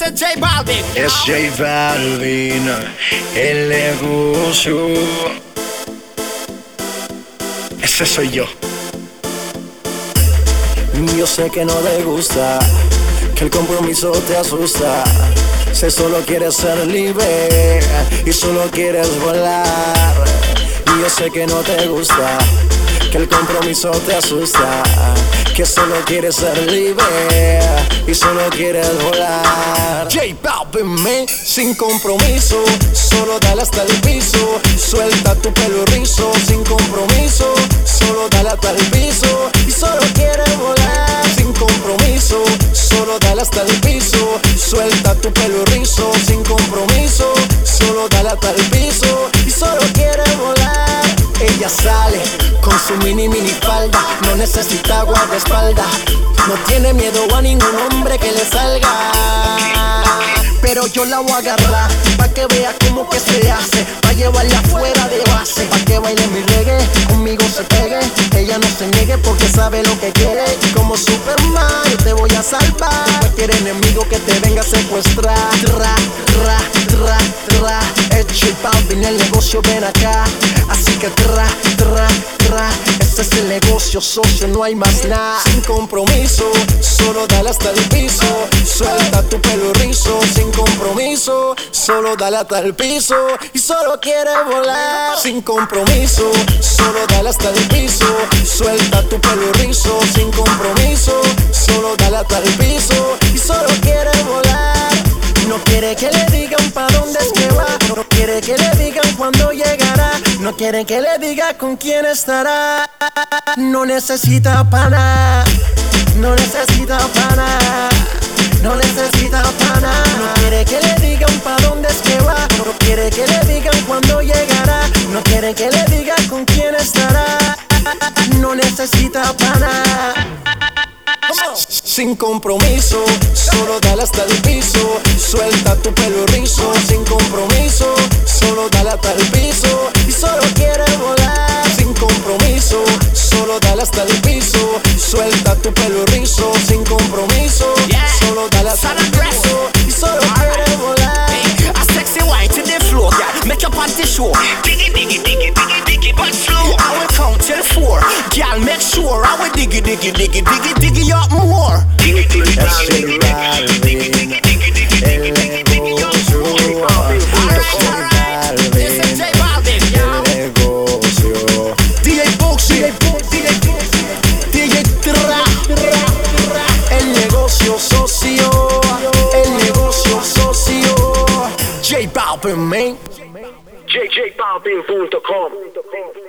es J Balvin. Es J Balvin, el negocio. Ese soy yo. Yo sé que no te gusta, que el compromiso te asusta. Sé solo quieres ser libre y solo quieres volar. Y yo sé que no te gusta, que el compromiso te asusta. Que solo quieres ser libre y solo quieres volar. J Balvin, man, sin compromiso, solo dale hasta el piso. Suelta tu pelo rizo, sin compromiso, solo dale hasta el piso. Y solo quieres volar, sin compromiso, solo dale hasta el piso. Suelta tu pelo rizo, sin compromiso, solo dale hasta el piso. Y solo quieres volar. Ella sale con su mini falda, no necesita guardaespaldas, no tiene miedo a ningún hombre que le salga. Pero yo la voy a agarrar, pa' que vea cómo que se hace, pa' llevarla fuera de base, pa' que baile mi reggae, conmigo se pegue. Ella no se niegue porque sabe lo que quiere. Y como Superman yo te voy a salvar, cualquier enemigo que te venga a secuestrar. Es J Balvin, el negocio, ven acá. Así que ese es el negocio, socio, no hay más nada. Sin compromiso, solo dale hasta el piso. Suelta tu pelo rizo, sin compromiso, solo dale hasta el piso. Y solo quiere volar. Sin compromiso, solo dale hasta el piso. Suelta tu pelo rizo, sin compromiso, solo dale hasta el piso. Y solo quiere volar. No quiere que le digan pa' dónde es que va, no quiere que le digan cuándo llegará, no quiere que le diga con quién estará. No necesita pana, no necesita pana, no necesita pana. No quiere que le digan pa' dónde es que va, no quiere que le digan cuándo llegará, no quiere que le diga con quién estará. No necesita pana. Sin compromiso, solo dale hasta el piso. Suelta tu pelo rizo, sin compromiso, solo dale hasta el piso. Y solo quiere volar. Sin compromiso, solo dale hasta el piso. Suelta tu pelo rizo, sin compromiso, solo dale hasta el piso. Y solo quiere volar. A sexy wine to the floor, yeah. Make your panty show. Diggy, diggy, diggy, diggy, diggy, but slow. I will count till 4. Girl, make sure I will diggy, diggy, diggy, diggy, diggy up more. Diggy, diggy, diggy, diggy, diggy, diggy, diggy, diggy, diggy, diggy, diggy up more. Alright, this is J Balvin, yeah. DJ Boxy, DJ Tra, el negocio socio, el negocio socio. J Balvin, man. JJBalvin.com